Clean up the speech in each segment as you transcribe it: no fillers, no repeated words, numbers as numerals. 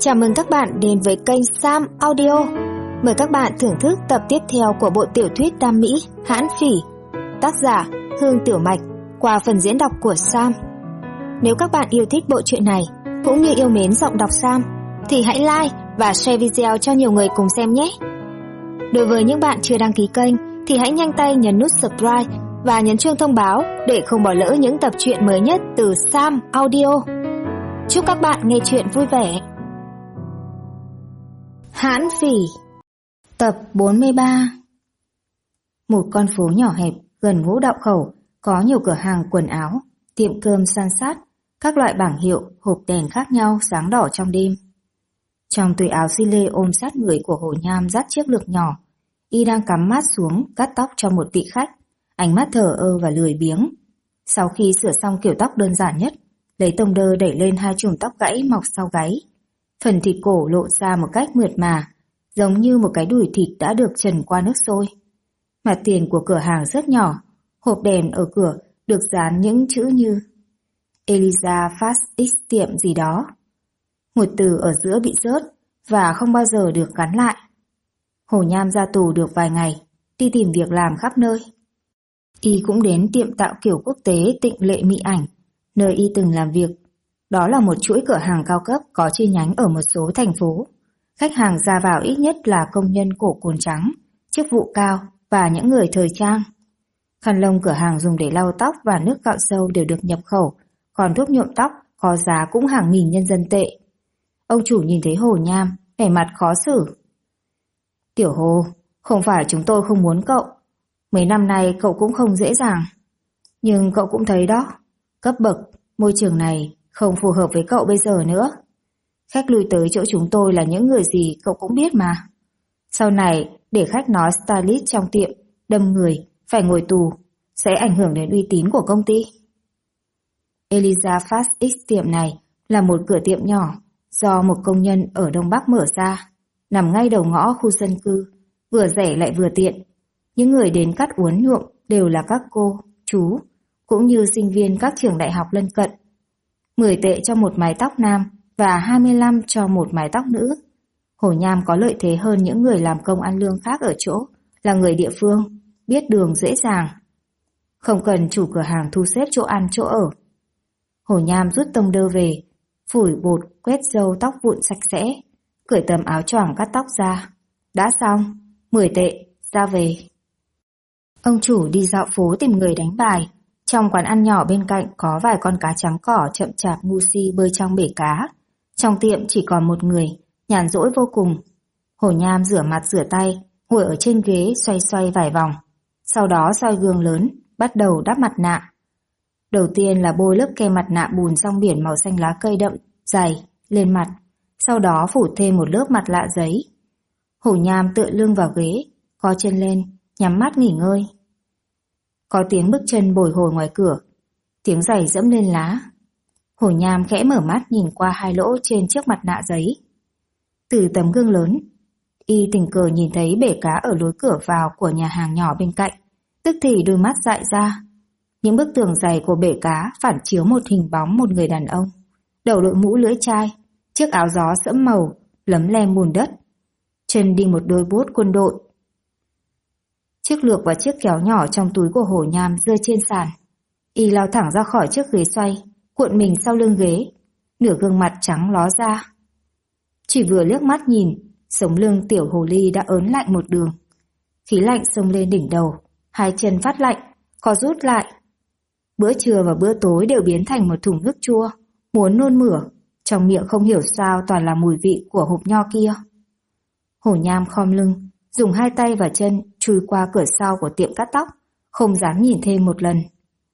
Chào mừng các bạn đến với kênh Sam Audio. Mời các bạn thưởng thức tập tiếp theo của bộ tiểu thuyết Đam Mỹ Hãn Phỉ, tác giả Hương Tiểu Mạch, qua phần diễn đọc của Sam. Nếu các bạn yêu thích bộ truyện này cũng như yêu mến giọng đọc Sam thì hãy like và share video cho nhiều người cùng xem nhé. Đối với những bạn chưa đăng ký kênh thì hãy nhanh tay nhấn nút subscribe và nhấn chuông thông báo để không bỏ lỡ những tập truyện mới nhất từ Sam Audio. Chúc các bạn nghe truyện vui vẻ. Hãn Phỉ, tập 43. Một con phố nhỏ hẹp gần Ngũ Đạo Khẩu có nhiều cửa hàng quần áo, tiệm cơm san sát, các loại bảng hiệu, hộp đèn khác nhau sáng đỏ trong đêm. Trong túi áo xi lê ôm sát người của Hồ Nham dắt chiếc lược nhỏ, y đang cắm mát xuống cắt tóc cho một vị khách, ánh mắt thờ ơ và lười biếng. Sau khi sửa xong kiểu tóc đơn giản nhất, lấy tông đơ đẩy lên hai chùm tóc gãy mọc sau gáy. Phần thịt cổ lộ ra một cách mượt mà, giống như một cái đùi thịt đã được trần qua nước sôi. Mặt tiền của cửa hàng rất nhỏ, hộp đèn ở cửa được dán những chữ như Eliza Fast X tiệm gì đó. Một từ ở giữa bị rớt và không bao giờ được gắn lại. Hồ Nham ra tù được vài ngày, đi tìm việc làm khắp nơi. Y cũng đến tiệm tạo kiểu quốc tế Tịnh Lệ Mỹ Ảnh, nơi y từng làm việc. Đó là một chuỗi cửa hàng cao cấp có chi nhánh ở một số thành phố. Khách hàng ra vào ít nhất là công nhân cổ cồn trắng, chức vụ cao và những người thời trang. Khăn lông cửa hàng dùng để lau tóc và nước cạo râu đều được nhập khẩu, còn thuốc nhuộm tóc có giá cũng hàng nghìn nhân dân tệ. Ông chủ nhìn thấy Hồ Nham, vẻ mặt khó xử. Tiểu Hồ, không phải chúng tôi không muốn cậu. Mấy năm nay cậu cũng không dễ dàng. Nhưng cậu cũng thấy đó, cấp bậc, môi trường này không phù hợp với cậu bây giờ nữa. Khách lui tới chỗ chúng tôi là những người gì cậu cũng biết mà. Sau này để khách nói stylist trong tiệm đâm người phải ngồi tù sẽ ảnh hưởng đến uy tín của công ty. Eliza Fast X tiệm này là một cửa tiệm nhỏ do một công nhân ở Đông Bắc mở ra, nằm ngay đầu ngõ khu dân cư, vừa rẻ lại vừa tiện. Những người đến cắt uốn nhuộm đều là các cô, chú, cũng như sinh viên các trường đại học lân cận. 10 tệ cho một mái tóc nam và 25 cho một mái tóc nữ. Hồ Nham có lợi thế hơn những người làm công ăn lương khác ở chỗ, là người địa phương, biết đường dễ dàng. Không cần chủ cửa hàng thu xếp chỗ ăn chỗ ở. Hồ Nham rút tông đơ về, phủi bột, quét râu tóc vụn sạch sẽ, cởi tấm áo choàng cắt tóc ra. Đã xong, 10 tệ, ra về. Ông chủ đi dạo phố tìm người đánh bài. Trong quán ăn nhỏ bên cạnh có vài con cá trắng cỏ chậm chạp ngu si bơi trong bể cá. Trong tiệm chỉ còn một người, nhàn rỗi vô cùng. Hồ Nham rửa mặt rửa tay, ngồi ở trên ghế xoay xoay vài vòng. Sau đó soi gương lớn, bắt đầu đắp mặt nạ. Đầu tiên là bôi lớp kem mặt nạ bùn rong biển màu xanh lá cây đậm, dày, lên mặt. Sau đó phủ thêm một lớp mặt lạ giấy. Hồ Nham tựa lưng vào ghế, co chân lên, nhắm mắt nghỉ ngơi. Có tiếng bước chân bồi hồi ngoài cửa, tiếng giày dẫm lên lá. Hồ Nham khẽ mở mắt nhìn qua hai lỗ trên chiếc mặt nạ giấy. Từ tấm gương lớn, y tình cờ nhìn thấy bể cá ở lối cửa vào của nhà hàng nhỏ bên cạnh, tức thì đôi mắt dại ra. Những bức tường dày của bể cá phản chiếu một hình bóng một người đàn ông, đầu đội mũ lưỡi chai, chiếc áo gió sẫm màu, lấm lem bùn đất, chân đi một đôi bốt quân đội. Chiếc lược và chiếc kéo nhỏ trong túi của Hồ Nham rơi trên sàn. Y lao thẳng ra khỏi chiếc ghế xoay, cuộn mình sau lưng ghế, nửa gương mặt trắng ló ra. Chỉ vừa liếc mắt nhìn, sống lưng tiểu hồ ly đã ớn lạnh một đường. Khí lạnh xông lên đỉnh đầu, hai chân phát lạnh, co rút lại. Bữa trưa và bữa tối đều biến thành một thùng nước chua, muốn nôn mửa, trong miệng không hiểu sao toàn là mùi vị của hộp nho kia. Hồ Nham khom lưng, dùng hai tay và chân chui qua cửa sau của tiệm cắt tóc, không dám nhìn thêm một lần.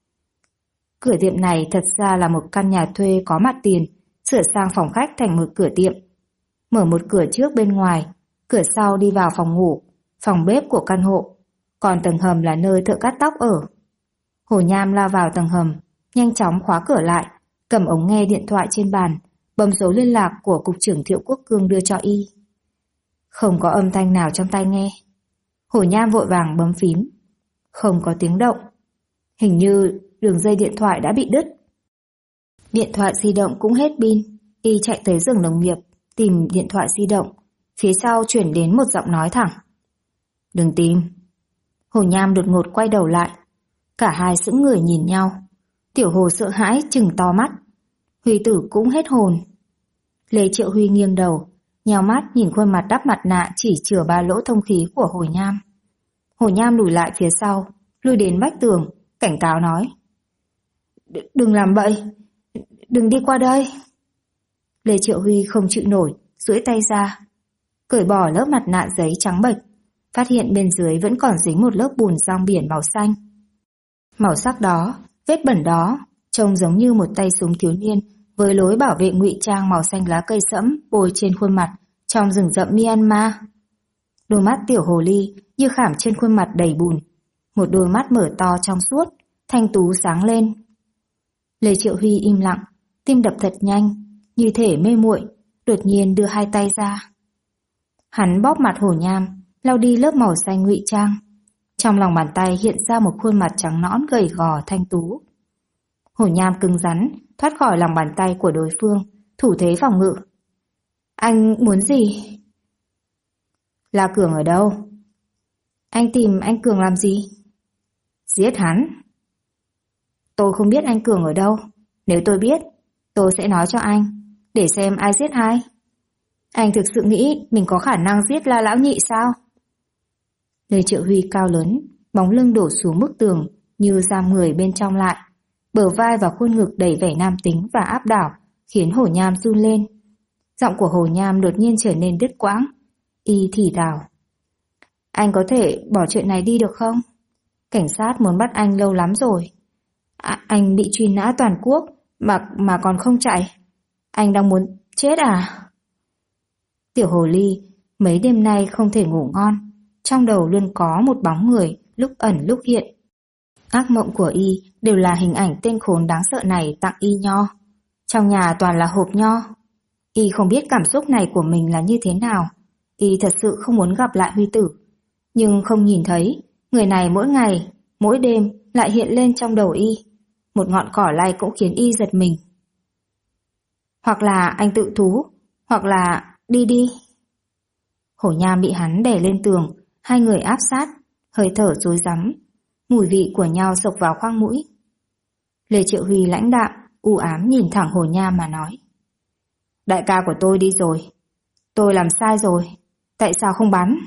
Cửa tiệm này thật ra là một căn nhà thuê có mặt tiền, sửa sang phòng khách thành một cửa tiệm. Mở một cửa trước bên ngoài, cửa sau đi vào phòng ngủ, phòng bếp của căn hộ, còn tầng hầm là nơi thợ cắt tóc ở. Hồ Nham lao vào tầng hầm, nhanh chóng khóa cửa lại, cầm ống nghe điện thoại trên bàn, bấm số liên lạc của cục trưởng Thiệu Quốc Cương đưa cho y. Không có âm thanh nào trong tai nghe. Hồ Nham vội vàng bấm phím. Không có tiếng động. Hình như đường dây điện thoại đã bị đứt. Điện thoại di động cũng hết pin. Y chạy tới giường đồng nghiệp, tìm điện thoại di động, phía sau chuyển đến một giọng nói thẳng. Đừng tìm. Hồ Nham đột ngột quay đầu lại. Cả hai sững người nhìn nhau. Tiểu Hồ sợ hãi trừng to mắt. Huy Tử cũng hết hồn. Lê Triệu Huy nghiêng đầu, nheo mắt nhìn khuôn mặt đắp mặt nạ chỉ chừa 3 lỗ thông khí của Hồ Nham. Hồ Nham lùi lại phía sau, lùi đến vách tường, cảnh cáo nói. Đừng làm bậy, đừng đi qua đây. Lê Triệu Huy không chịu nổi, duỗi tay ra, cởi bỏ lớp mặt nạ giấy trắng bệch, phát hiện bên dưới vẫn còn dính một lớp bùn rong biển màu xanh. Màu sắc đó, vết bẩn đó, trông giống như một tay súng thiếu niên với lối bảo vệ ngụy trang màu xanh lá cây sẫm bôi trên khuôn mặt trong rừng rậm Myanmar. Đôi mắt tiểu hồ ly như khảm trên khuôn mặt đầy bùn, một đôi mắt mở to trong suốt, thanh tú sáng lên. Lê Triệu Huy im lặng, tim đập thật nhanh, như thể mê muội, đột nhiên đưa hai tay ra. Hắn bóp mặt Hồ Nham, lau đi lớp màu xanh ngụy trang. Trong lòng bàn tay hiện ra một khuôn mặt trắng nõn gầy gò thanh tú. Hồ Nham cứng rắn, thoát khỏi lòng bàn tay của đối phương, thủ thế phòng ngự. Anh muốn gì? La Cường ở đâu? Anh tìm anh Cường làm gì? Giết hắn. Tôi không biết anh Cường ở đâu. Nếu tôi biết, tôi sẽ nói cho anh, để xem ai giết ai. Anh thực sự nghĩ mình có khả năng giết La Lão Nhị sao? Lê Triệu Huy cao lớn, bóng lưng đổ xuống bức tường như giam người bên trong lại. Bờ vai và khuôn ngực đầy vẻ nam tính và áp đảo khiến Hồ Nham run lên. Giọng của Hồ Nham đột nhiên trở nên đứt quãng. Y thì thào. Anh có thể bỏ chuyện này đi được không? Cảnh sát muốn bắt anh lâu lắm rồi. Anh bị truy nã toàn quốc mà còn không chạy. Anh đang muốn chết à? Tiểu hồ ly mấy đêm nay không thể ngủ ngon. Trong đầu luôn có một bóng người lúc ẩn lúc hiện. Ác mộng của Y đều là hình ảnh tên khốn đáng sợ này tặng Y nho. Trong nhà toàn là hộp nho. Y không biết cảm xúc này của mình là như thế nào. Y thật sự không muốn gặp lại Huy Tử. Nhưng không nhìn thấy, người này mỗi ngày, mỗi đêm lại hiện lên trong đầu Y. Một ngọn cỏ lay cũng khiến Y giật mình. Hoặc là anh tự thú, hoặc là đi. Hổ Nham bị hắn đè lên tường, hai người áp sát, hơi thở rối rắm, mùi vị của nhau sộc vào khoang mũi. Lê Triệu Huy lãnh đạm, u ám nhìn thẳng Hổ Nham mà nói. Đại ca của tôi đi rồi. Tôi làm sai rồi. Tại sao không bắn?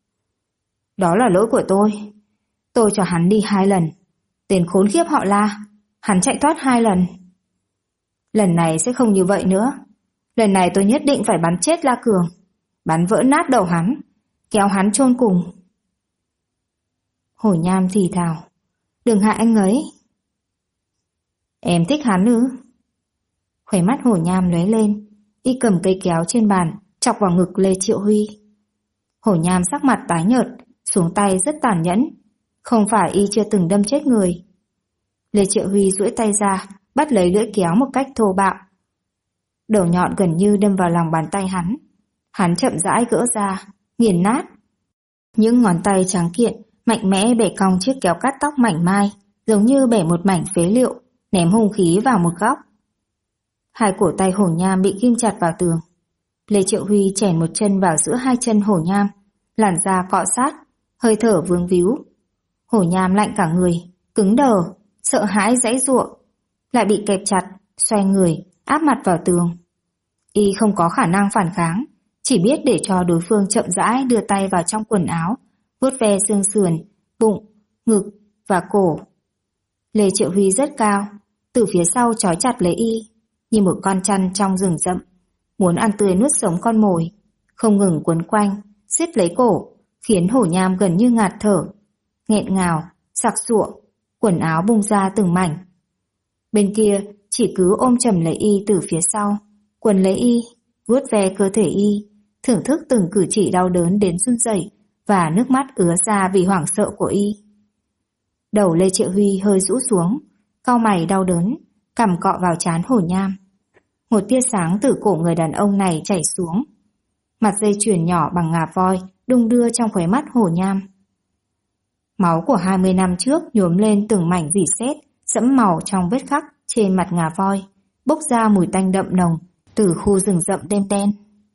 Đó là lỗi của tôi. Tôi cho hắn đi 2 lần. Tên khốn khiếp họ La. Hắn chạy thoát 2 lần. Lần này sẽ không như vậy nữa. Lần này tôi nhất định phải bắn chết La Cường. Bắn vỡ nát đầu hắn. Kéo hắn chôn cùng. Hổ Nham thì thào. Đừng hại anh ấy. Em thích hắn ư? Khóe mắt Hổ Nham lóe lên. Y cầm cây kéo trên bàn, chọc vào ngực Lê Triệu Huy. Hổ Nham sắc mặt tái nhợt, xuống tay rất tàn nhẫn. Không phải Y chưa từng đâm chết người. Lê Triệu Huy duỗi tay ra, bắt lấy lưỡi kéo một cách thô bạo. Đầu nhọn gần như đâm vào lòng bàn tay hắn. Hắn chậm rãi gỡ ra, nghiền nát. Những ngón tay trắng kiện, mạnh mẽ bẻ cong chiếc kéo cắt tóc mảnh mai, giống như bẻ một mảnh phế liệu, ném hung khí vào một góc. Hai cổ tay Hổ Nham bị ghim chặt vào tường. Lê Triệu Huy chèn một chân vào giữa hai chân Hổ Nham, làn da cọ sát, hơi thở vướng víu. Hổ Nham lạnh cả người, cứng đờ, sợ hãi giãy giụa, lại bị kẹp chặt, xoay người, áp mặt vào tường. Y không có khả năng phản kháng, chỉ biết để cho đối phương chậm rãi đưa tay vào trong quần áo, vuốt ve xương sườn, bụng, ngực và cổ. Lê Triệu Huy rất cao, từ phía sau trói chặt lấy Y, như một con chăn trong rừng rậm, muốn ăn tươi nuốt sống con mồi, không ngừng quấn quanh, siết lấy cổ, khiến Hổ Nham gần như ngạt thở, nghẹn ngào, sặc sụa, quần áo bung ra từng mảnh. Bên kia chỉ cứ ôm chầm lấy Y từ phía sau, quấn lấy Y, vuốt ve cơ thể Y, thưởng thức từng cử chỉ đau đớn đến run rẩy và nước mắt ứa ra vì hoảng sợ của Y. Đầu Lê Triệu Huy hơi rũ xuống, cau mày đau đớn, cằm cọ vào trán Hổ Nham. Một tia sáng từ cổ người đàn ông này chảy xuống. Mặt dây chuyền nhỏ bằng ngà voi đung đưa trong khóe mắt Hổ Nham. Máu của 20 năm trước nhuốm lên từng mảnh rỉ sét, sẫm màu trong vết khắc trên mặt ngà voi, bốc ra mùi tanh đậm nồng từ khu rừng rậm đen đen.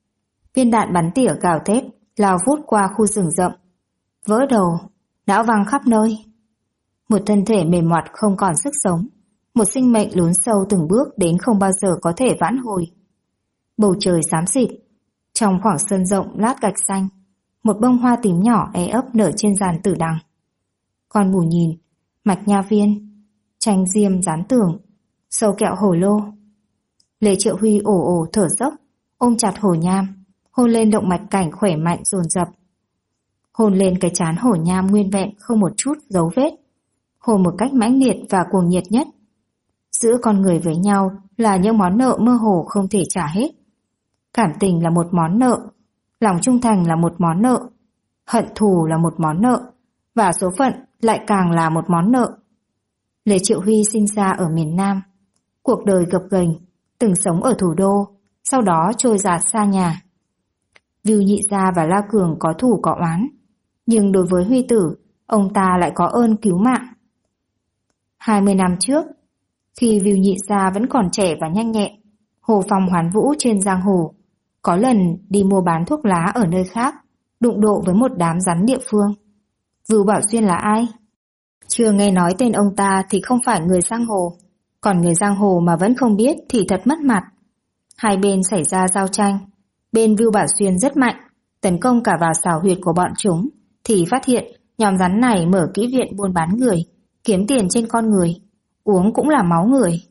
Viên đạn bắn tỉa gào thét, lao vút qua khu rừng rậm. Vỡ đầu, não văng khắp nơi. Một thân thể mềm mọt không còn sức sống. Một sinh mệnh lún sâu từng bước đến không bao giờ có thể vãn hồi. Bầu trời xám xịt. Trong khoảng sân rộng lát gạch xanh, một bông hoa tím nhỏ e ấp nở trên giàn tử đằng. Con bù nhìn, mạch nha viên, tranh diêm dán tường, sâu kẹo hổ lô. Lê Triệu Huy ồ ồ thở dốc, ôm chặt hổ nham, hôn lên động mạch cảnh khỏe mạnh dồn dập. Hôn lên cái trán hổ nham nguyên vẹn không một chút dấu vết. Hôn một cách mãnh liệt và cuồng nhiệt nhất. Giữa con người với nhau là những món nợ mơ hồ không thể trả hết. Cảm tình là một món nợ, lòng trung thành là một món nợ, hận thù là một món nợ, và số phận lại càng là một món nợ. Lê Triệu Huy sinh ra ở miền Nam, cuộc đời gập ghềnh, từng sống ở thủ đô, sau đó trôi dạt xa nhà. Vưu Nhị Gia và La Cường có thù có oán, nhưng đối với Huy Tử, ông ta lại có ơn cứu mạng. 20 năm trước, khi Vưu Nhị Gia vẫn còn trẻ và nhanh nhẹn, Hồ Phong hoán vũ trên giang hồ, có lần đi mua bán thuốc lá ở nơi khác, đụng độ với một đám rắn địa phương. Vưu Bảo Xuyên là ai? Chưa nghe nói tên ông ta thì không phải người giang hồ, còn người giang hồ mà vẫn không biết thì thật mất mặt. Hai bên xảy ra giao tranh, bên Vưu Bảo Xuyên rất mạnh, tấn công cả vào xào huyệt của bọn chúng, thì phát hiện nhóm rắn này mở kỹ viện buôn bán người, kiếm tiền trên con người, uống cũng là máu người.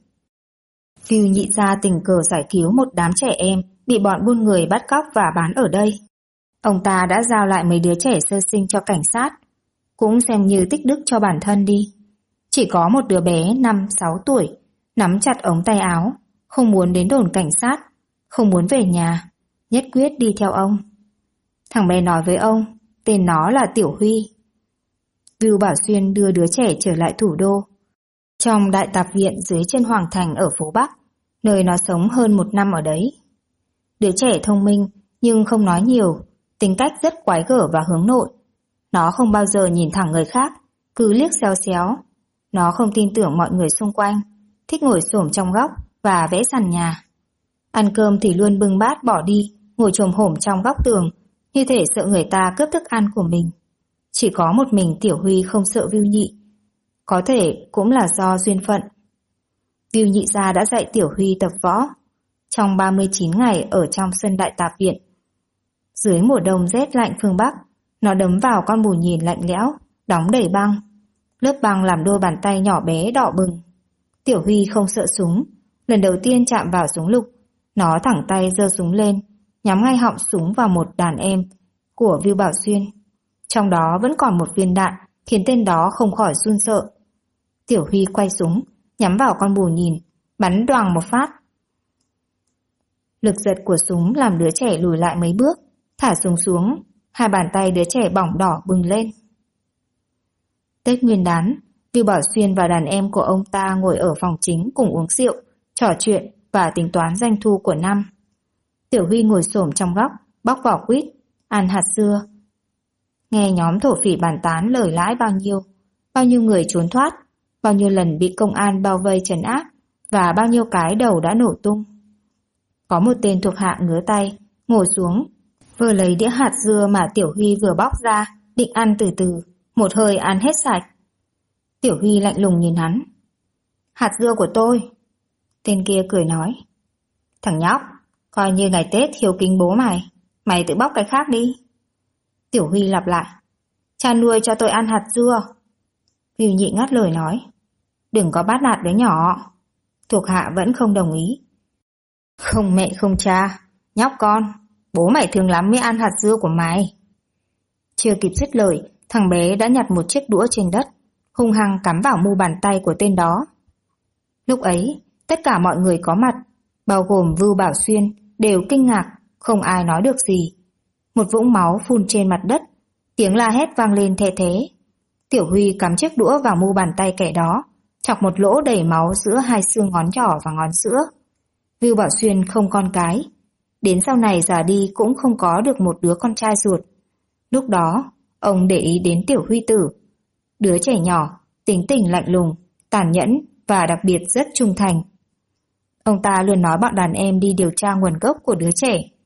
Vưu Nhị Gia tình cờ giải cứu một đám trẻ em bị bọn buôn người bắt cóc và bán ở đây. Ông ta đã giao lại mấy đứa trẻ sơ sinh cho cảnh sát, cũng xem như tích đức cho bản thân đi. Chỉ có một đứa bé 5-6 tuổi, nắm chặt ống tay áo, không muốn đến đồn cảnh sát, không muốn về nhà, nhất quyết đi theo ông. Thằng bé nói với ông, tên nó là Tiểu Huy. Vưu Bảo Xuyên đưa đứa trẻ trở lại thủ đô. Trong đại tạp viện dưới chân Hoàng Thành ở phố Bắc, nơi nó sống hơn 1 năm ở đấy. Đứa trẻ thông minh nhưng không nói nhiều, tính cách rất quái gở và hướng nội. Nó không bao giờ nhìn thẳng người khác, cứ liếc xéo xéo. Nó không tin tưởng mọi người xung quanh, thích ngồi xổm trong góc và vẽ sàn nhà. Ăn cơm thì luôn bưng bát bỏ đi, ngồi chồm hổm trong góc tường, như thể sợ người ta cướp thức ăn của mình. Chỉ có một mình Tiểu Huy không sợ Vưu Nhị. Có thể cũng là do duyên phận. Vưu Nhị Gia đã dạy Tiểu Huy tập võ trong 39 ngày ở trong sân đại tạp viện. Dưới mùa đông rét lạnh phương Bắc, nó đấm vào con bù nhìn lạnh lẽo, đóng đầy băng. Lớp băng làm đôi bàn tay nhỏ bé đỏ bừng. Tiểu Huy không sợ súng. Lần đầu tiên chạm vào súng lục, nó thẳng tay giơ súng lên, nhắm ngay họng súng vào một đàn em của Vưu Bảo Xuyên. Trong đó vẫn còn một viên đạn, khiến tên đó không khỏi run sợ. Tiểu Huy quay súng, nhắm vào con bù nhìn, bắn đoàng một phát. Lực giật của súng làm đứa trẻ lùi lại mấy bước, thả súng xuống, hai bàn tay đứa trẻ bỏng đỏ bừng lên. Tết Nguyên đán, Vưu Bảo Xuyên và đàn em của ông ta ngồi ở phòng chính cùng uống rượu, trò chuyện và tính toán doanh thu của năm. Tiểu Huy ngồi xổm trong góc, bóc vỏ quýt, ăn hạt dưa. Nghe nhóm thổ phỉ bàn tán lời lãi bao nhiêu người trốn thoát, bao nhiêu lần bị công an bao vây trấn áp và bao nhiêu cái đầu đã nổ tung. Có một tên thuộc hạ ngứa tay, ngồi xuống, vừa lấy đĩa hạt dưa mà Tiểu Huy vừa bóc ra, định ăn từ từ, một hơi ăn hết sạch. Tiểu Huy lạnh lùng nhìn hắn. Hạt dưa của tôi. Tên kia cười nói. Thằng nhóc, coi như ngày Tết hiếu kính bố mày, mày tự bóc cái khác đi. Tiểu Huy lặp lại. Cha nuôi cho tôi ăn hạt dưa. Vưu Nhị ngắt lời nói. Đừng có bắt nạt đứa nhỏ. Thuộc hạ vẫn không đồng ý. Không mẹ không cha, nhóc con, bố mày thương lắm mới ăn hạt dưa của mày. Chưa kịp dứt lời, thằng bé đã nhặt một chiếc đũa trên đất, hung hăng cắm vào mu bàn tay của tên đó. Lúc ấy, tất cả mọi người có mặt, bao gồm Vưu Bảo Xuyên, đều kinh ngạc, không ai nói được gì. Một vũng máu phun trên mặt đất, tiếng la hét vang lên the thế. Tiểu Huy cắm chiếc đũa vào mu bàn tay kẻ đó, chọc một lỗ đầy máu giữa hai xương ngón trỏ và ngón giữa. Vưu Bảo Xuyên không con cái, đến sau này già đi cũng không có được một đứa con trai ruột. Lúc đó, ông để ý đến Tiểu Huy Tử, đứa trẻ nhỏ, tính tình lạnh lùng, tàn nhẫn và đặc biệt rất trung thành. Ông ta luôn nói bọn đàn em đi điều tra nguồn gốc của đứa trẻ,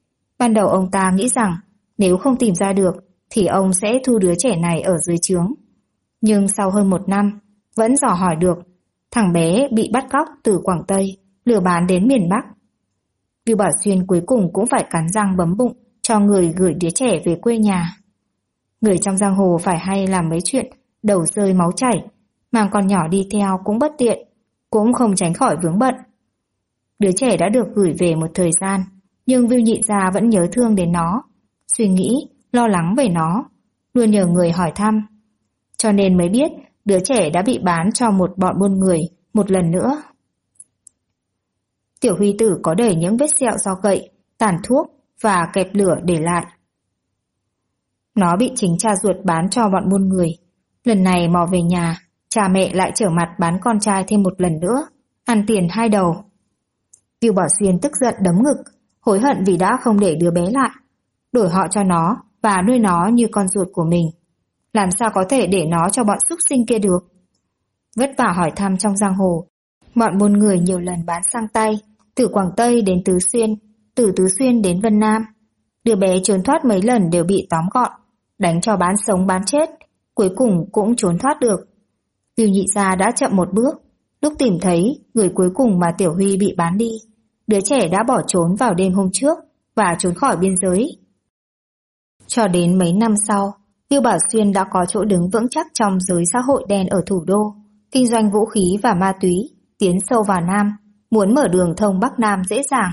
Ban đầu ông ta nghĩ rằng nếu không tìm ra được thì ông sẽ thu đứa trẻ này ở dưới trướng. Nhưng sau hơn 1 năm, vẫn dò hỏi được, thằng bé bị bắt cóc từ Quảng Tây, lừa bán đến miền Bắc. Vưu Bảo Xuyên cuối cùng cũng phải cắn răng bấm bụng cho người gửi đứa trẻ về quê nhà. Người trong giang hồ phải hay làm mấy chuyện đầu rơi máu chảy, mang con nhỏ đi theo cũng bất tiện, cũng không tránh khỏi vướng bận. Đứa trẻ đã được gửi về một thời gian, nhưng Vưu Nhị Gia vẫn nhớ thương đến nó, suy nghĩ, lo lắng về nó, luôn nhờ người hỏi thăm. Cho nên mới biết đứa trẻ đã bị bán cho một bọn buôn người một lần nữa. Tiểu Huy Tử có đầy những vết sẹo do gậy, tàn thuốc và kẹp lửa để lại. Nó bị chính cha ruột bán cho bọn buôn người. Lần này mò về nhà, cha mẹ lại trở mặt bán con trai thêm một lần nữa, ăn tiền 2 đầu. Vưu Bảo Xuyên tức giận đấm ngực, hối hận vì đã không để đứa bé lại, đổi họ cho nó và nuôi nó như con ruột của mình. Làm sao có thể để nó cho bọn súc sinh kia được? Vất vả hỏi thăm trong giang hồ, bọn buôn người nhiều lần bán sang tay, từ Quảng Tây đến Tứ Xuyên, từ Tứ Xuyên đến Vân Nam. Đứa bé trốn thoát mấy lần đều bị tóm gọn, đánh cho bán sống bán chết, cuối cùng cũng trốn thoát được. Vưu Nhị Gia đã chậm một bước, lúc tìm thấy người cuối cùng mà Tiểu Huy bị bán đi, đứa trẻ đã bỏ trốn vào đêm hôm trước và trốn khỏi biên giới. Cho đến mấy năm sau, Vưu Bảo Xuyên đã có chỗ đứng vững chắc trong giới xã hội đen ở thủ đô, kinh doanh vũ khí và ma túy, tiến sâu vào Nam, muốn mở đường thông Bắc Nam dễ dàng.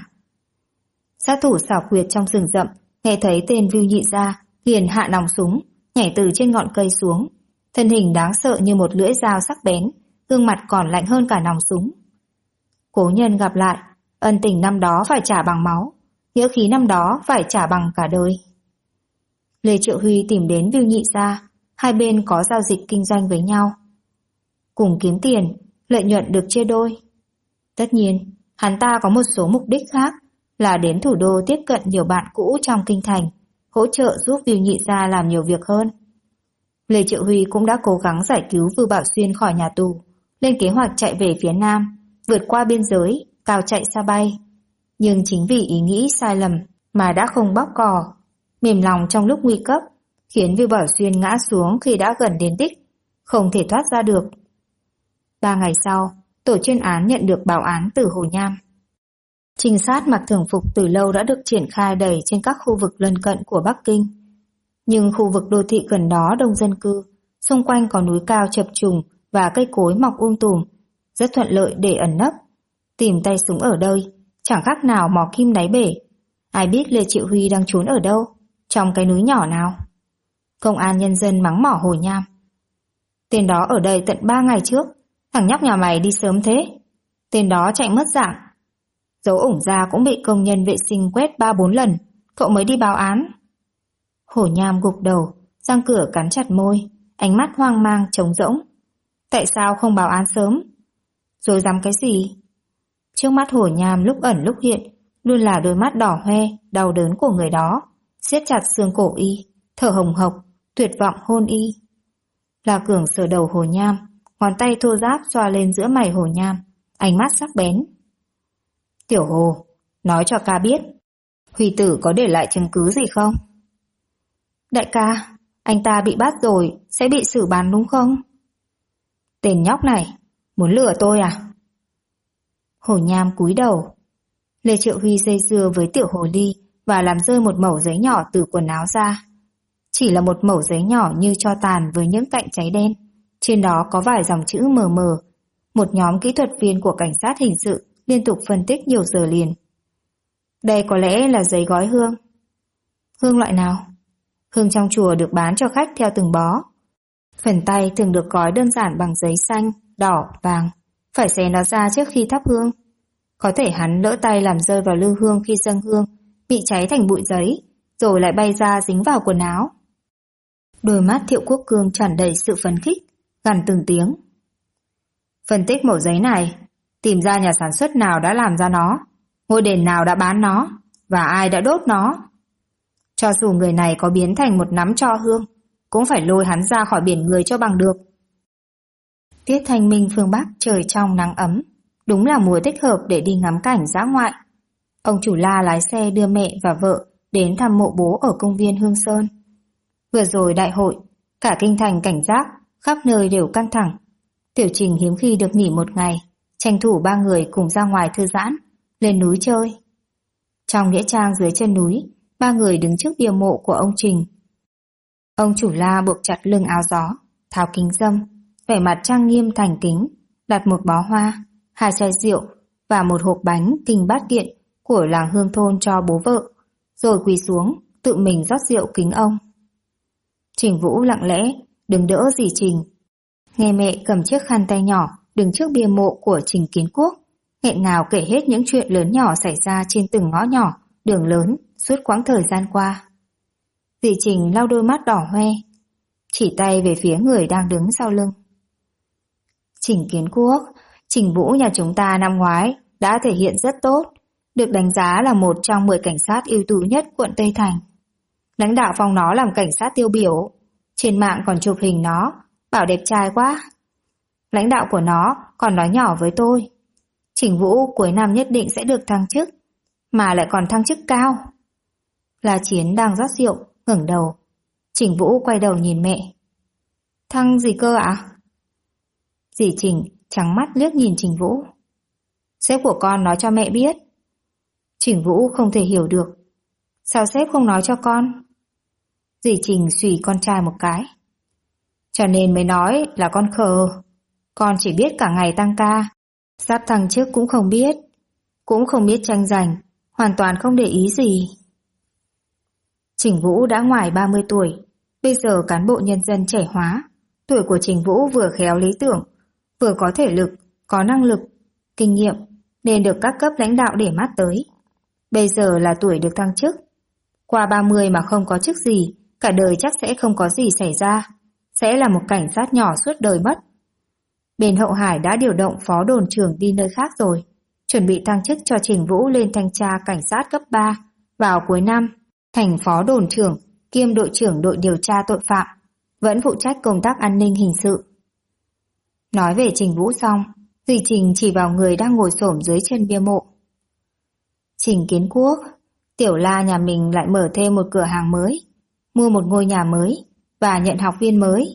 Sát thủ xảo quyệt trong rừng rậm nghe thấy tên Vưu Nhị Gia liền hạ nòng súng, nhảy từ trên ngọn cây xuống, thân hình đáng sợ như một lưỡi dao sắc bén, gương mặt còn lạnh hơn cả nòng súng. Cố nhân gặp lại, ân tình năm đó phải trả bằng máu, nghĩa khí năm đó phải trả bằng cả đời. Lê Triệu Huy tìm đến Vưu Nhị Gia, hai bên có giao dịch kinh doanh với nhau. Cùng kiếm tiền, lợi nhuận được chia đôi. Tất nhiên, hắn ta có một số mục đích khác, là đến thủ đô tiếp cận nhiều bạn cũ trong kinh thành, hỗ trợ giúp Vưu Nhị Gia làm nhiều việc hơn. Lê Triệu Huy cũng đã cố gắng giải cứu Vưu Bảo Xuyên khỏi nhà tù, lên kế hoạch chạy về phía Nam, vượt qua biên giới, cao chạy xa bay. Nhưng chính vì ý nghĩ sai lầm mà đã không bóp cò, mềm lòng trong lúc nguy cấp, khiến Vưu Bảo Xuyên ngã xuống khi đã gần đến đích, không thể thoát ra được. 3 ngày sau, tổ chuyên án nhận được báo án từ Hồ Nham. Trinh sát mặc thường phục từ lâu đã được triển khai đầy trên các khu vực lân cận của Bắc Kinh. Nhưng khu vực đô thị gần đó đông dân cư, xung quanh có núi cao chập trùng và cây cối mọc tùm, rất thuận lợi để ẩn nấp. Tìm tay súng ở đây, chẳng khác nào mò kim đáy bể. Ai biết Lê Triệu Huy đang trốn ở đâu, trong cái núi nhỏ nào. Công an nhân dân mắng mỏ Hồ Nham. Tên đó ở đây tận 3 ngày trước, thằng nhóc nhà mày đi sớm thế. Tên đó chạy mất dạng. Dấu ổng ra cũng bị công nhân vệ sinh quét 3-4 lần, cậu mới đi báo án. Hồ Nham gục đầu, răng cửa cắn chặt môi, ánh mắt hoang mang trống rỗng. Tại sao không báo án sớm? Rồi dám cái gì? Trước mắt Hồ Nham lúc ẩn lúc hiện, luôn là đôi mắt đỏ hoe, đau đớn của người đó, siết chặt xương cổ y, thở hồng hộc, tuyệt vọng hôn y. La Cường sờ đầu Hồ Nham, ngón tay thô ráp xoa lên giữa mày Hồ Nham, ánh mắt sắc bén. Tiểu Hồ, nói cho ca biết, Huy Tử có để lại chứng cứ gì không? Đại ca, anh ta bị bắt rồi, sẽ bị xử bắn đúng không? Tên nhóc này, muốn lừa tôi à? Hồ Nham cúi đầu. Lê Triệu Huy dây dưa với Tiểu Hồ Ly và làm rơi một mẩu giấy nhỏ từ quần áo ra. Chỉ là một mẩu giấy nhỏ như tro tàn với những cạnh cháy đen. Trên đó có vài dòng chữ mờ mờ. Một nhóm kỹ thuật viên của cảnh sát hình sự liên tục phân tích nhiều giờ liền. Đây có lẽ là giấy gói hương. Hương loại nào? Hương trong chùa được bán cho khách theo từng bó. Phần tay thường được gói đơn giản bằng giấy xanh, đỏ, vàng. Phải xé nó ra trước khi thắp hương. Có thể hắn lỡ tay làm rơi vào lư hương khi dâng hương, bị cháy thành bụi giấy, rồi lại bay ra dính vào quần áo. Đôi mắt Thiệu Quốc Cương tràn đầy sự phấn khích, gằn từng tiếng. Phân tích mẩu giấy này, tìm ra nhà sản xuất nào đã làm ra nó, ngôi đền nào đã bán nó, và ai đã đốt nó. Cho dù người này có biến thành một nắm tro hương, cũng phải lôi hắn ra khỏi biển người cho bằng được. Tiết thanh minh phương Bắc trời trong nắng ấm, đúng là mùa thích hợp để đi ngắm cảnh dã ngoại. Ông chủ La lái xe đưa mẹ và vợ đến thăm mộ bố ở công viên Hương Sơn. Vừa rồi đại hội, cả kinh thành cảnh giác, khắp nơi đều căng thẳng. Tiểu Trình hiếm khi được nghỉ một ngày, tranh thủ ba người cùng ra ngoài thư giãn, lên núi chơi. Trong nghĩa trang dưới chân núi, ba người đứng trước bia mộ của ông Trình. Ông chủ La buộc chặt lưng áo gió, tháo kính râm, vẻ mặt trang nghiêm thành kính, đặt một bó hoa, 2 chai rượu và một hộp bánh kinh bát điện của làng Hương thôn cho bố vợ, rồi quỳ xuống, tự mình rót rượu kính ông. Trình Vũ lặng lẽ đứng đỡ dì Trình, nghe mẹ cầm chiếc khăn tay nhỏ đứng trước bia mộ của Trình Kiến Quốc, nghẹn ngào kể hết những chuyện lớn nhỏ xảy ra trên từng ngõ nhỏ, đường lớn suốt quãng thời gian qua. Dì Trình lau đôi mắt đỏ hoe, chỉ tay về phía người đang đứng sau lưng. Trình Kiến Quốc, Trình Vũ nhà chúng ta năm ngoái đã thể hiện rất tốt, được đánh giá là một trong 10 cảnh sát ưu tú nhất quận Tây Thành. Lãnh đạo phong nó làm cảnh sát tiêu biểu, trên mạng còn chụp hình nó, bảo đẹp trai quá. Lãnh đạo của nó còn nói nhỏ với tôi, Trình Vũ cuối năm nhất định sẽ được thăng chức, mà lại còn thăng chức cao. La Chiến đang rót rượu, ngẩng đầu. Trình Vũ quay đầu nhìn mẹ. Thăng gì cơ ạ? Dì Trình trắng mắt liếc nhìn Trình Vũ. Sếp của con nói cho mẹ biết. Trình Vũ không thể hiểu được. Sao sếp không nói cho con? Dì Trình xùy con trai một cái. Cho nên mới nói là con khờ. Con chỉ biết cả ngày tăng ca, sắp thăng chức cũng không biết. Cũng không biết tranh giành, hoàn toàn không để ý gì. Trình Vũ đã ngoài 30 tuổi, bây giờ cán bộ nhân dân trẻ hóa. Tuổi của Trình Vũ vừa khéo lý tưởng, vừa có thể lực, có năng lực, kinh nghiệm, nên được các cấp lãnh đạo để mắt tới. Bây giờ là tuổi được thăng chức. Qua 30 mà không có chức gì, cả đời chắc sẽ không có gì xảy ra, sẽ là một cảnh sát nhỏ suốt đời mất. Bên Hậu Hải đã điều động phó đồn trưởng đi nơi khác rồi, chuẩn bị thăng chức cho Trình Vũ lên thanh tra cảnh sát cấp 3 vào cuối năm, thành phó đồn trưởng kiêm đội trưởng đội điều tra tội phạm, vẫn phụ trách công tác an ninh hình sự. Nói về Trình Vũ xong, dì Trình chỉ vào người đang ngồi xổm dưới chân bia mộ. Trình Kiến Quốc, Tiểu La nhà mình lại mở thêm một cửa hàng mới, mua một ngôi nhà mới và nhận học viên mới.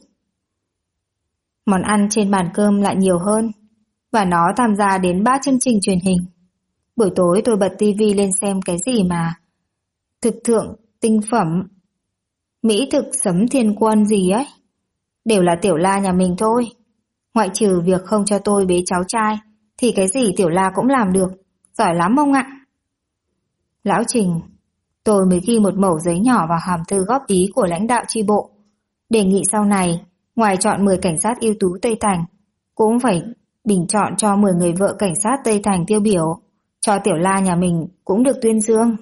Món ăn trên bàn cơm lại nhiều hơn, và nó tham gia đến 3 chương trình truyền hình. Buổi tối tôi bật tivi lên xem cái gì mà thực thượng tinh phẩm, mỹ thực sấm thiên quân gì ấy. Đều là Tiểu La nhà mình thôi. Ngoại trừ việc không cho tôi bế cháu trai, thì cái gì Tiểu La cũng làm được. Giỏi lắm ông ạ. Lão Trình, tôi mới ghi một mẩu giấy nhỏ vào hòm thư góp ý của lãnh đạo chi bộ. Đề nghị sau này, ngoài chọn 10 cảnh sát ưu tú Tây Thành, cũng phải bình chọn cho 10 người vợ cảnh sát Tây Thành tiêu biểu, cho Tiểu La nhà mình cũng được tuyên dương.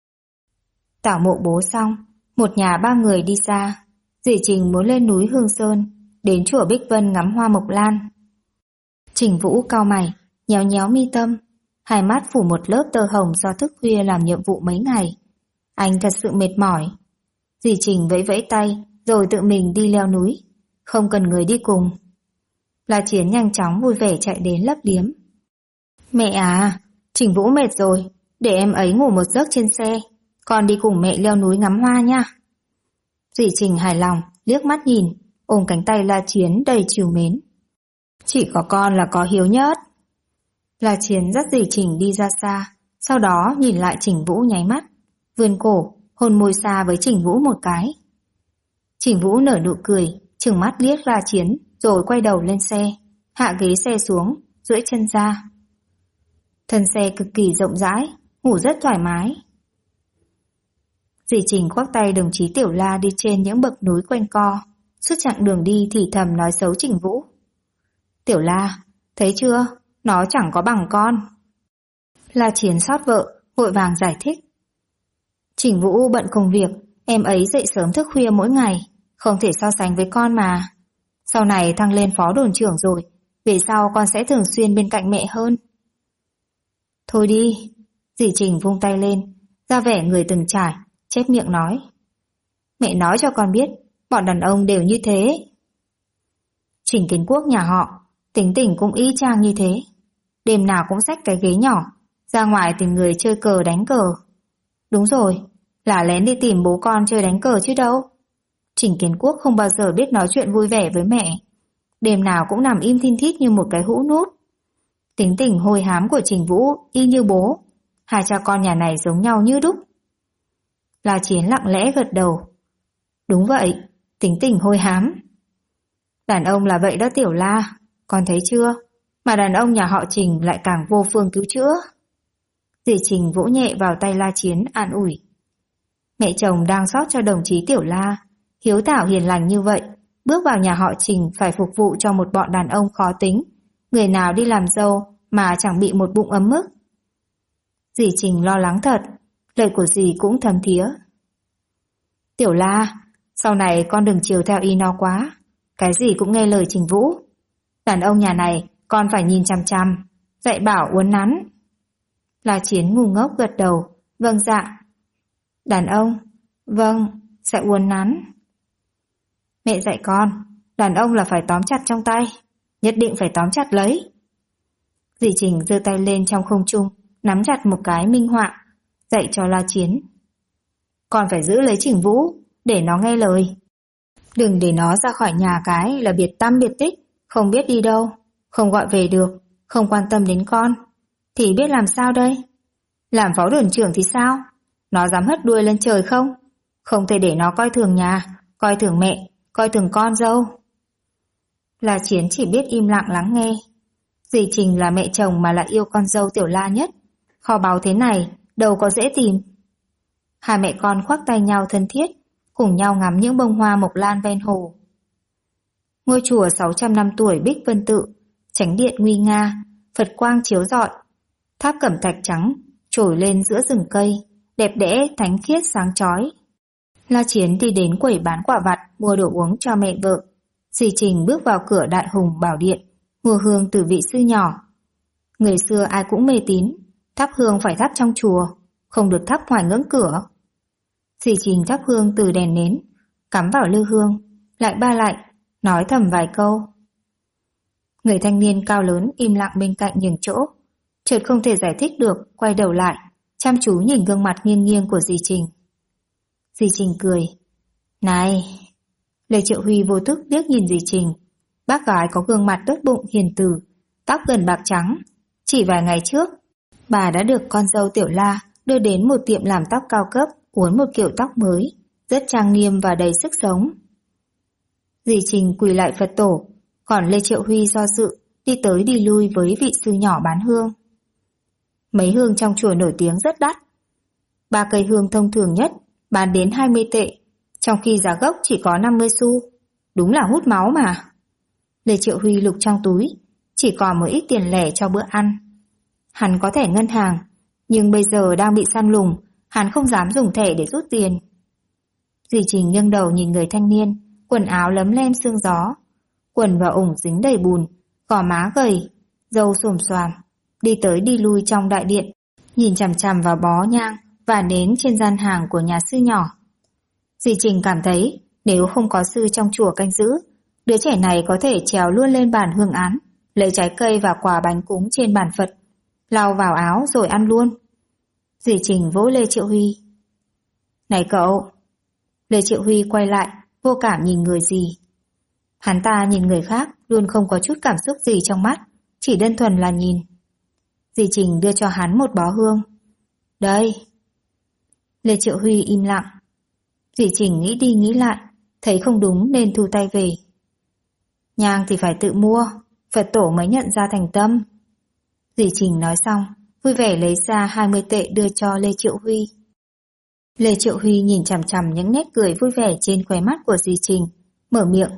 Tảo mộ bố xong, một nhà 3 người đi xa. Dì Trình muốn lên núi Hương Sơn, đến chùa Bích Vân ngắm hoa mộc lan. Trình Vũ cau mày, nhéo nhéo mi tâm, hai mắt phủ một lớp tơ hồng do thức khuya làm nhiệm vụ mấy ngày. Anh thật sự mệt mỏi. Dì Trình vẫy vẫy tay, rồi tự mình đi leo núi, không cần người đi cùng. La Chiến nhanh chóng vui vẻ chạy đến lấp liếm. Mẹ à, Trình Vũ mệt rồi, để em ấy ngủ một giấc trên xe, con đi cùng mẹ leo núi ngắm hoa nha. Dì Trình hài lòng, liếc mắt nhìn, ôm cánh tay La Chiến đầy trìu mến. Chỉ có con là có hiếu nhất. La Chiến dắt dì Trình đi ra xa, sau đó nhìn lại Trình Vũ nháy mắt, vươn cổ, hôn môi xa với Trình Vũ một cái. Trình Vũ nở nụ cười, trừng mắt liếc La Chiến, rồi quay đầu lên xe, hạ ghế xe xuống, duỗi chân ra. Thân xe cực kỳ rộng rãi, ngủ rất thoải mái. Dì Trình khoác tay đồng chí Tiểu La đi trên những bậc núi quanh co, suốt chặng đường đi thì thầm nói xấu Trình Vũ. Tiểu La, thấy chưa, nó chẳng có bằng con. La Chiến xót vợ, vội vàng giải thích. Trình Vũ bận công việc, em ấy dậy sớm thức khuya mỗi ngày, không thể so sánh với con mà. Sau này thăng lên phó đồn trưởng rồi, về sau con sẽ thường xuyên bên cạnh mẹ hơn. Thôi đi, dì Trình vung tay lên, ra vẻ người từng trải, chép miệng nói. Mẹ nói cho con biết, bọn đàn ông đều như thế. Trình Kiến Quốc nhà họ, tính tình cũng y chang như thế. Đêm nào cũng xách cái ghế nhỏ, ra ngoài tìm người chơi cờ đánh cờ. Đúng rồi, Là lén đi tìm bố con chơi đánh cờ chứ đâu. Trình Kiến Quốc không bao giờ biết nói chuyện vui vẻ với mẹ. Đêm nào cũng nằm im thin thít như một cái hũ nút. Tính tình hôi hám của Trình Vũ y như bố. Hai cha con nhà này giống nhau như đúc. La Chiến lặng lẽ gật đầu. Đúng vậy, tính tình hôi hám. Đàn ông là vậy đó Tiểu La, con thấy chưa? Mà đàn ông nhà họ Trình lại càng vô phương cứu chữa. Dì Trình vỗ nhẹ vào tay La Chiến an ủi. Mẹ chồng đang xót cho đồng chí Tiểu La, hiếu thảo hiền lành như vậy, bước vào nhà họ Trình phải phục vụ cho một bọn đàn ông khó tính, người nào đi làm dâu mà chẳng bị một bụng ấm ức. Dì Trình lo lắng thật, lời của dì cũng thấm thía. Tiểu La, sau này con đừng chiều theo y nó quá, cái gì cũng nghe lời Trình Vũ. Đàn ông nhà này con phải nhìn chằm chằm, dạy bảo uốn nắn. La Chiến ngu ngốc gật đầu, vâng dạ. Đàn ông, vâng, sẽ uốn nắn. Mẹ dạy con, đàn ông là phải tóm chặt trong tay, nhất định phải tóm chặt lấy. Dì Trình giơ tay lên trong không trung, nắm chặt một cái minh họa, dạy cho La Chiến. Con phải giữ lấy Trình Vũ, để nó nghe lời. Đừng để nó ra khỏi nhà cái là biệt tăm biệt tích, không biết đi đâu, không gọi về được, không quan tâm đến con. Thì biết làm sao đây? Làm phó đồn trưởng thì sao? Nó dám hất đuôi lên trời không? Không thể để nó coi thường nhà, coi thường mẹ, coi thường con dâu. La Chiến chỉ biết im lặng lắng nghe. Dì Trình là mẹ chồng mà lại yêu con dâu Tiểu La nhất. Kho báu thế này, đâu có dễ tìm. Hai mẹ con khoác tay nhau thân thiết, cùng nhau ngắm những bông hoa mộc lan ven hồ. Ngôi chùa 600 năm tuổi Bích Vân Tự, chánh điện nguy nga, Phật quang chiếu rọi, tháp cẩm thạch trắng trồi lên giữa rừng cây, đẹp đẽ thánh khiết sáng chói. La Chiến đi đến quầy bán quả vặt mua đồ uống cho mẹ vợ. Dì Trình bước vào cửa Đại Hùng Bảo Điện, mua hương từ vị sư nhỏ. Người xưa ai cũng mê tín, thắp hương phải thắp trong chùa, không được thắp ngoài ngưỡng cửa. Dì Trình thắp hương từ đèn nến, cắm vào lư hương, lại ba lại, nói thầm vài câu. Người thanh niên cao lớn im lặng bên cạnh nhường chỗ, chợt không thể giải thích được, quay đầu lại, chăm chú nhìn gương mặt nghiêng nghiêng của dì Trình. Dì Trình cười. Này! Lê Triệu Huy vô thức liếc nhìn dì Trình. Bác gái có gương mặt tốt bụng hiền từ, tóc gần bạc trắng. Chỉ vài ngày trước, bà đã được con dâu Tiểu La đưa đến một tiệm làm tóc cao cấp, uốn một kiểu tóc mới, rất trang nghiêm và đầy sức sống. Dì Trình quỳ lại Phật tổ, còn Lê Triệu Huy do dự, đi tới đi lui với vị sư nhỏ bán hương. Mấy hương trong chùa nổi tiếng rất đắt. 3 cây hương thông thường nhất bán đến 20 tệ, trong khi giá gốc chỉ có 50 xu. Đúng là hút máu mà. Lê Triệu Huy lục trong túi, chỉ còn một ít tiền lẻ cho bữa ăn. Hắn có thẻ ngân hàng, nhưng bây giờ đang bị săn lùng, hắn không dám dùng thẻ để rút tiền. Dì Trình nghiêng đầu nhìn người thanh niên, quần áo lấm lem sương gió, quần và ủng dính đầy bùn, gò má gầy, râu xồm xoàm, đi tới đi lui trong đại điện, nhìn chằm chằm vào bó nhang và nến trên gian hàng của nhà sư nhỏ. Dì Trình cảm thấy nếu không có sư trong chùa canh giữ, đứa trẻ này có thể trèo luôn lên bàn hương án, lấy trái cây và quà bánh cúng trên bàn Phật, lau vào áo rồi ăn luôn. Dì Trình vỗ Lê Triệu Huy. Này cậu! Lê Triệu Huy quay lại, vô cảm nhìn người dì. Hắn ta nhìn người khác luôn không có chút cảm xúc gì trong mắt, chỉ đơn thuần là nhìn. Dì Trình đưa cho hắn một bó hương. Đây! Lê Triệu Huy im lặng. Dì Trình nghĩ đi nghĩ lại, thấy không đúng nên thu tay về. Nhang thì phải tự mua, Phật tổ mới nhận ra thành tâm. Dì Trình nói xong, vui vẻ lấy ra 20 tệ đưa cho Lê Triệu Huy. Lê Triệu Huy nhìn chằm chằm những nét cười vui vẻ trên khóe mắt của dì Trình, mở miệng.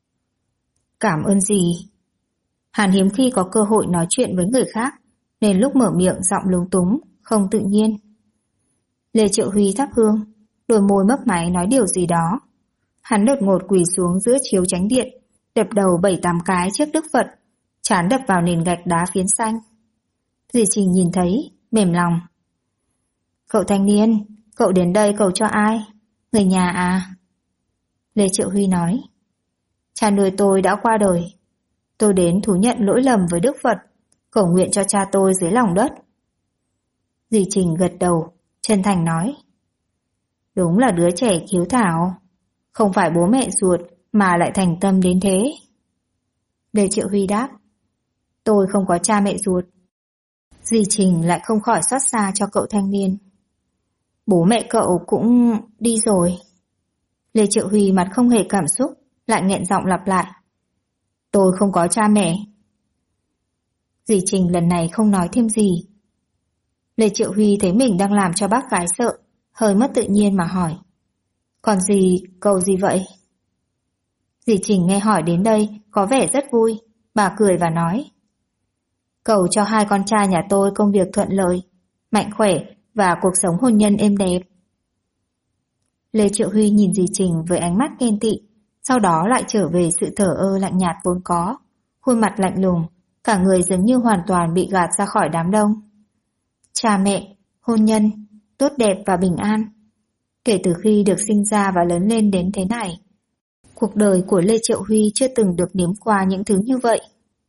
Cảm ơn dì. Hắn hiếm khi có cơ hội nói chuyện với người khác, nên lúc mở miệng giọng lúng túng, không tự nhiên. Lê Triệu Huy thắp hương, đôi môi mấp máy nói điều gì đó. Hắn đột ngột quỳ xuống giữa chiếu chánh điện, đập đầu 7-8 cái trước Đức Phật, trán đập vào nền gạch đá phiến xanh. Dì Trình nhìn thấy, mềm lòng. Cậu thanh niên, cậu đến đây cầu cho ai? Người nhà à? Lê Triệu Huy nói. Cha nuôi tôi đã qua đời. Tôi đến thú nhận lỗi lầm với Đức Phật, cầu nguyện cho cha tôi dưới lòng đất. Dì Trình gật đầu, chân thành nói. Đúng là đứa trẻ hiếu thảo. Không phải bố mẹ ruột mà lại thành tâm đến thế. Lê Triệu Huy đáp. Tôi không có cha mẹ ruột. Dì Trình lại không khỏi xót xa cho cậu thanh niên. Bố mẹ cậu cũng đi rồi. Lê Triệu Huy mặt không hề cảm xúc, lại nghẹn giọng lặp lại. Tôi không có cha mẹ. Dì Trình lần này không nói thêm gì. Lê Triệu Huy thấy mình đang làm cho bác gái sợ, hơi mất tự nhiên mà hỏi. Còn dì, cậu gì vậy? Dì Trình nghe hỏi đến đây có vẻ rất vui, bà cười và nói. Cầu cho hai con trai nhà tôi công việc thuận lợi, mạnh khỏe và cuộc sống hôn nhân êm đẹp. Lê Triệu Huy nhìn dì Trình với ánh mắt ghen tị, sau đó lại trở về sự thờ ơ lạnh nhạt vốn có, khuôn mặt lạnh lùng, cả người dường như hoàn toàn bị gạt ra khỏi đám đông. Cha mẹ, hôn nhân, tốt đẹp và bình an. Kể từ khi được sinh ra và lớn lên đến thế này, cuộc đời của Lê Triệu Huy chưa từng được nếm qua những thứ như vậy.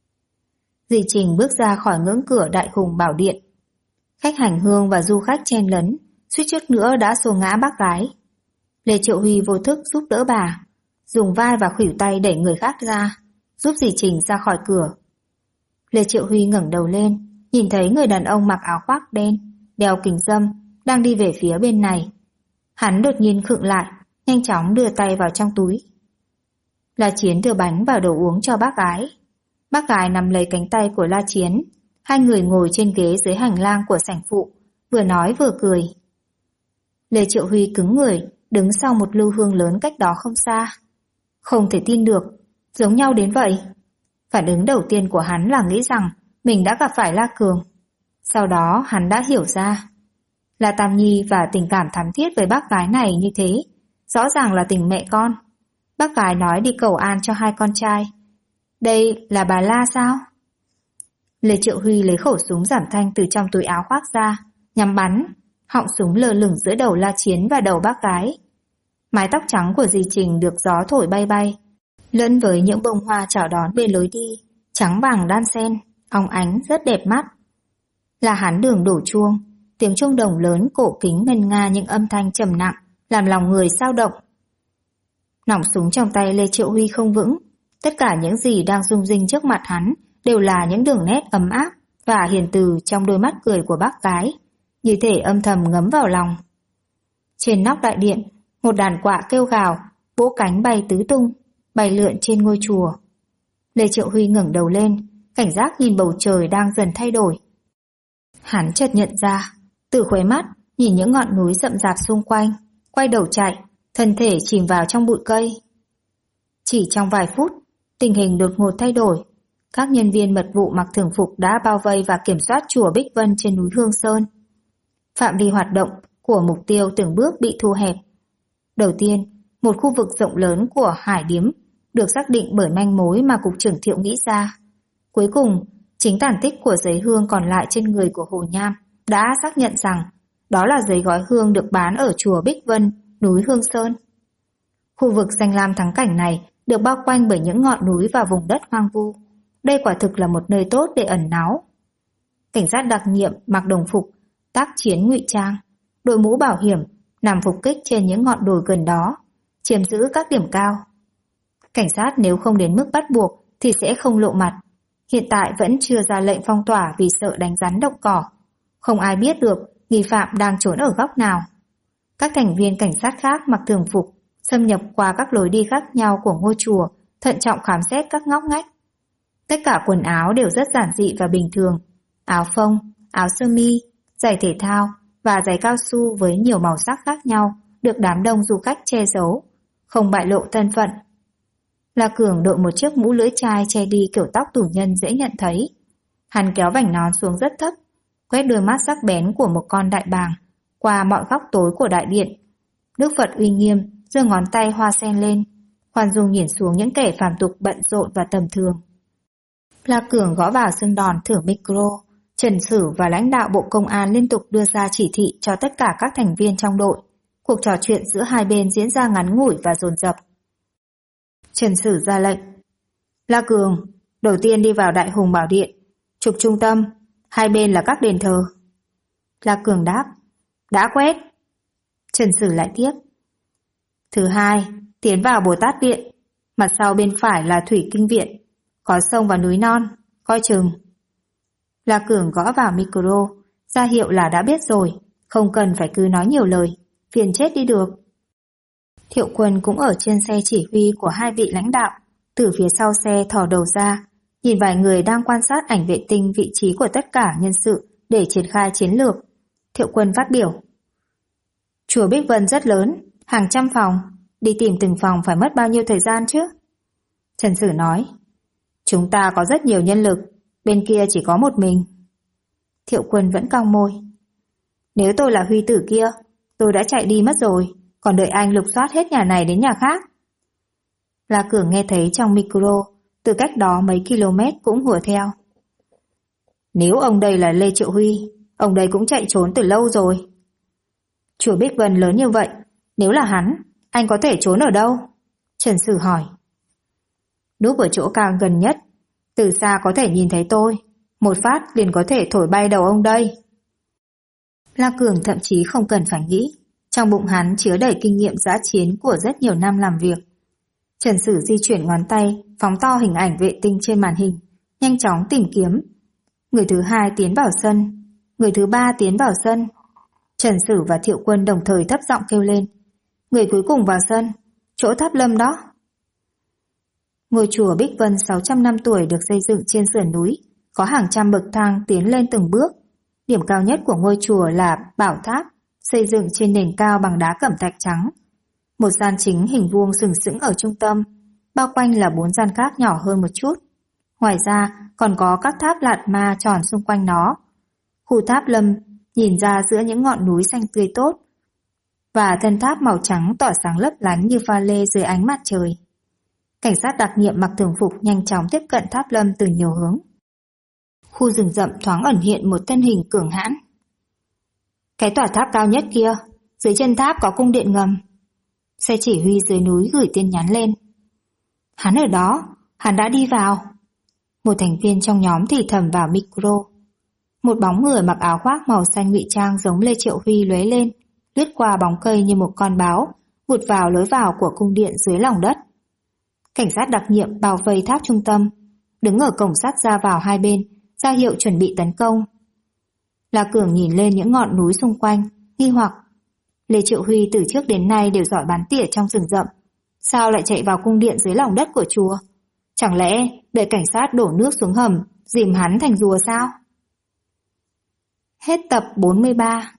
Dì Trình bước ra khỏi ngưỡng cửa Đại Hùng Bảo Điện. Khách hành hương và du khách chen lấn, suýt chút nữa đã xô ngã bác gái. Lê Triệu Huy vô thức giúp đỡ bà, dùng vai và khuỷu tay đẩy người khác ra, giúp dì Trình ra khỏi cửa. Lê Triệu Huy ngẩng đầu lên, nhìn thấy người đàn ông mặc áo khoác đen, đeo kính râm, đang đi về phía bên này. Hắn đột nhiên khựng lại, nhanh chóng đưa tay vào trong túi. La Chiến đưa bánh và đồ uống cho bác gái. Bác gái nắm lấy cánh tay của La Chiến. Hai người ngồi trên ghế dưới hành lang của sảnh phụ, vừa nói vừa cười. Lê Triệu Huy cứng người, đứng sau một lưu hương lớn cách đó không xa. Không thể tin được, giống nhau đến vậy. Phản ứng đầu tiên của hắn là nghĩ rằng mình đã gặp phải La Cường. Sau đó hắn đã hiểu ra. La Tam Nhi và tình cảm thắm thiết với bác gái này như thế, rõ ràng là tình mẹ con. Bác gái nói đi cầu an cho hai con trai. Đây là bà La sao? Lê Triệu Huy lấy khẩu súng giảm thanh từ trong túi áo khoác ra, nhắm bắn. Họng súng lơ lửng giữa đầu La Chiến và đầu bác gái. Mái tóc trắng của dì Trình được gió thổi bay bay, lẫn với những bông hoa chào đón bên lối đi, trắng vàng đan xen, óng ánh rất đẹp mắt. Là Hán Đường đổ chuông, tiếng chuông đồng lớn cổ kính ngân nga những âm thanh trầm nặng, làm lòng người xao động. Nòng súng trong tay Lê Triệu Huy không vững, tất cả những gì đang rung rinh trước mặt hắn đều là những đường nét ấm áp và hiền từ trong đôi mắt cười của bác gái, như thể âm thầm ngấm vào lòng. Trên nóc đại điện, một đàn quạ kêu gào, vỗ cánh bay tứ tung, bay lượn trên ngôi chùa. Lê Triệu Huy ngẩng đầu lên, cảnh giác nhìn bầu trời đang dần thay đổi. Hắn chợt nhận ra, từ khóe mắt nhìn những ngọn núi rậm rạp xung quanh, quay đầu chạy, thân thể chìm vào trong bụi cây. Chỉ trong vài phút, tình hình đột ngột thay đổi. Các nhân viên mật vụ mặc thường phục đã bao vây và kiểm soát chùa Bích Vân trên núi Hương Sơn. Phạm vi hoạt động của mục tiêu từng bước bị thu hẹp. Đầu tiên, một khu vực rộng lớn của Hải Điếm được xác định bởi manh mối mà Cục trưởng Thiệu nghĩ ra. Cuối cùng, chính tàn tích của giấy hương còn lại trên người của Hồ Nham đã xác nhận rằng đó là giấy gói hương được bán ở chùa Bích Vân, núi Hương Sơn. Khu vực danh lam thắng cảnh này được bao quanh bởi những ngọn núi và vùng đất hoang vu. Đây quả thực là một nơi tốt để ẩn náu. Cảnh sát đặc nhiệm mặc đồng phục, tác chiến ngụy trang, đội mũ bảo hiểm, nằm phục kích trên những ngọn đồi gần đó, chiếm giữ các điểm cao. Cảnh sát nếu không đến mức bắt buộc thì sẽ không lộ mặt. Hiện tại vẫn chưa ra lệnh phong tỏa vì sợ đánh rắn động cỏ. Không ai biết được nghi phạm đang trốn ở góc nào. Các thành viên cảnh sát khác mặc thường phục, xâm nhập qua các lối đi khác nhau của ngôi chùa, thận trọng khám xét các ngóc ngách. Tất cả quần áo đều rất giản dị và bình thường. Áo phông, áo sơ mi, giày thể thao và giày cao su với nhiều màu sắc khác nhau được đám đông du khách che giấu, không bại lộ thân phận. La Cường đội một chiếc mũ lưỡi chai che đi kiểu tóc tù nhân dễ nhận thấy. Hắn kéo vành nón xuống rất thấp, quét đôi mắt sắc bén của một con đại bàng qua mọi góc tối của đại điện. Đức Phật uy nghiêm giơ ngón tay hoa sen lên, khoan dung nhìn xuống những kẻ phàm tục bận rộn và tầm thường. La Cường gõ vào xương đòn thử micro. Trần Sử và lãnh đạo Bộ Công an liên tục đưa ra chỉ thị cho tất cả các thành viên trong đội. Cuộc trò chuyện giữa hai bên diễn ra ngắn ngủi và dồn dập. Trần Sử ra lệnh. La Cường, đầu tiên đi vào Đại Hùng Bảo Điện, trục trung tâm, hai bên là các đền thờ. La Cường đáp. Đã quét. Trần Sử lại tiếp. Thứ hai, tiến vào Bồ Tát Viện, mặt sau bên phải là Thủy Kinh Viện, có sông và núi non, coi chừng. La Cường gõ vào micro, ra hiệu là đã biết rồi, không cần phải cứ nói nhiều lời, phiền chết đi được. Thiệu Quân cũng ở trên xe chỉ huy của hai vị lãnh đạo, từ phía sau xe thò đầu ra, nhìn vài người đang quan sát ảnh vệ tinh vị trí của tất cả nhân sự để triển khai chiến lược. Thiệu Quân phát biểu. Chùa Bích Vân rất lớn, hàng trăm phòng, đi tìm từng phòng phải mất bao nhiêu thời gian chứ? Trần Sử nói. Chúng ta có rất nhiều nhân lực, bên kia chỉ có một mình. Thiệu Quân vẫn cong môi. Nếu tôi là Huy tử kia, tôi đã chạy đi mất rồi, còn đợi anh lục soát hết nhà này đến nhà khác. La Cường nghe thấy trong micro, từ cách đó mấy km cũng hùa theo. Nếu ông đây là Lê Triệu Huy, ông đây cũng chạy trốn từ lâu rồi. Chùa Bích Vân lớn như vậy, nếu là hắn, anh có thể trốn ở đâu? Trần Sử hỏi. Núp ở chỗ cao gần nhất, từ xa có thể nhìn thấy tôi, một phát liền có thể thổi bay đầu ông đây. La Cường thậm chí không cần phải nghĩ, trong bụng hắn chứa đầy kinh nghiệm dã chiến của rất nhiều năm làm việc. Trần Sử di chuyển ngón tay, phóng to hình ảnh vệ tinh trên màn hình, nhanh chóng tìm kiếm. Người thứ hai tiến vào sân, người thứ ba tiến vào sân. Trần Sử và Thiệu Quân đồng thời thấp giọng kêu lên. Người cuối cùng vào sân, chỗ Tháp Lâm đó. Ngôi chùa Bích Vân 600 năm tuổi được xây dựng trên sườn núi, có hàng trăm bậc thang tiến lên từng bước. Điểm cao nhất của ngôi chùa là Bảo Tháp, xây dựng trên nền cao bằng đá cẩm thạch trắng. Một gian chính hình vuông sừng sững ở trung tâm, bao quanh là 4 gian khác nhỏ hơn một chút. Ngoài ra còn có các tháp lạt ma tròn xung quanh nó. Khu Tháp Lâm nhìn ra giữa những ngọn núi xanh tươi tốt, và thân tháp màu trắng tỏa sáng lấp lánh như pha lê dưới ánh mặt trời. Cảnh sát đặc nhiệm mặc thường phục nhanh chóng tiếp cận Tháp Lâm từ nhiều hướng. Khu rừng rậm thoáng ẩn hiện một thân hình cường hãn. Cái tòa tháp cao nhất kia, dưới chân tháp có cung điện ngầm. Xe chỉ huy dưới núi gửi tin nhắn lên. Hắn ở đó, hắn đã đi vào. Một thành viên trong nhóm thì thầm vào micro. Một bóng người mặc áo khoác màu xanh ngụy trang giống Lê Triệu Huy lóe lên, lướt qua bóng cây như một con báo, vụt vào lối vào của cung điện dưới lòng đất. Cảnh sát đặc nhiệm bao vây tháp trung tâm, đứng ở cổng sắt ra vào hai bên, ra hiệu chuẩn bị tấn công. La Cường nhìn lên những ngọn núi xung quanh, nghi hoặc. Lê Triệu Huy từ trước đến nay đều giỏi bắn tỉa trong rừng rậm, sao lại chạy vào cung điện dưới lòng đất của chùa? Chẳng lẽ để cảnh sát đổ nước xuống hầm, dìm hắn thành rùa sao? Hết tập 43.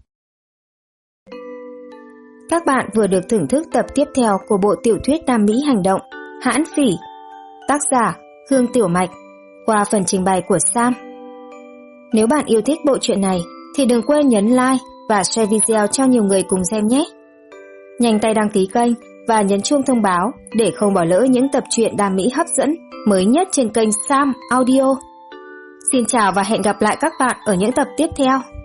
Các bạn vừa được thưởng thức tập tiếp theo của bộ tiểu thuyết Nam Mỹ hành động Hãn Phỉ, tác giả Hương Tiểu Mạch, qua phần trình bày của Sam. Nếu bạn yêu thích bộ truyện này thì đừng quên nhấn like và share video cho nhiều người cùng xem nhé. Nhanh tay đăng ký kênh và nhấn chuông thông báo để không bỏ lỡ những tập truyện Nam Mỹ hấp dẫn mới nhất trên kênh Sam Audio. Xin chào và hẹn gặp lại các bạn ở những tập tiếp theo.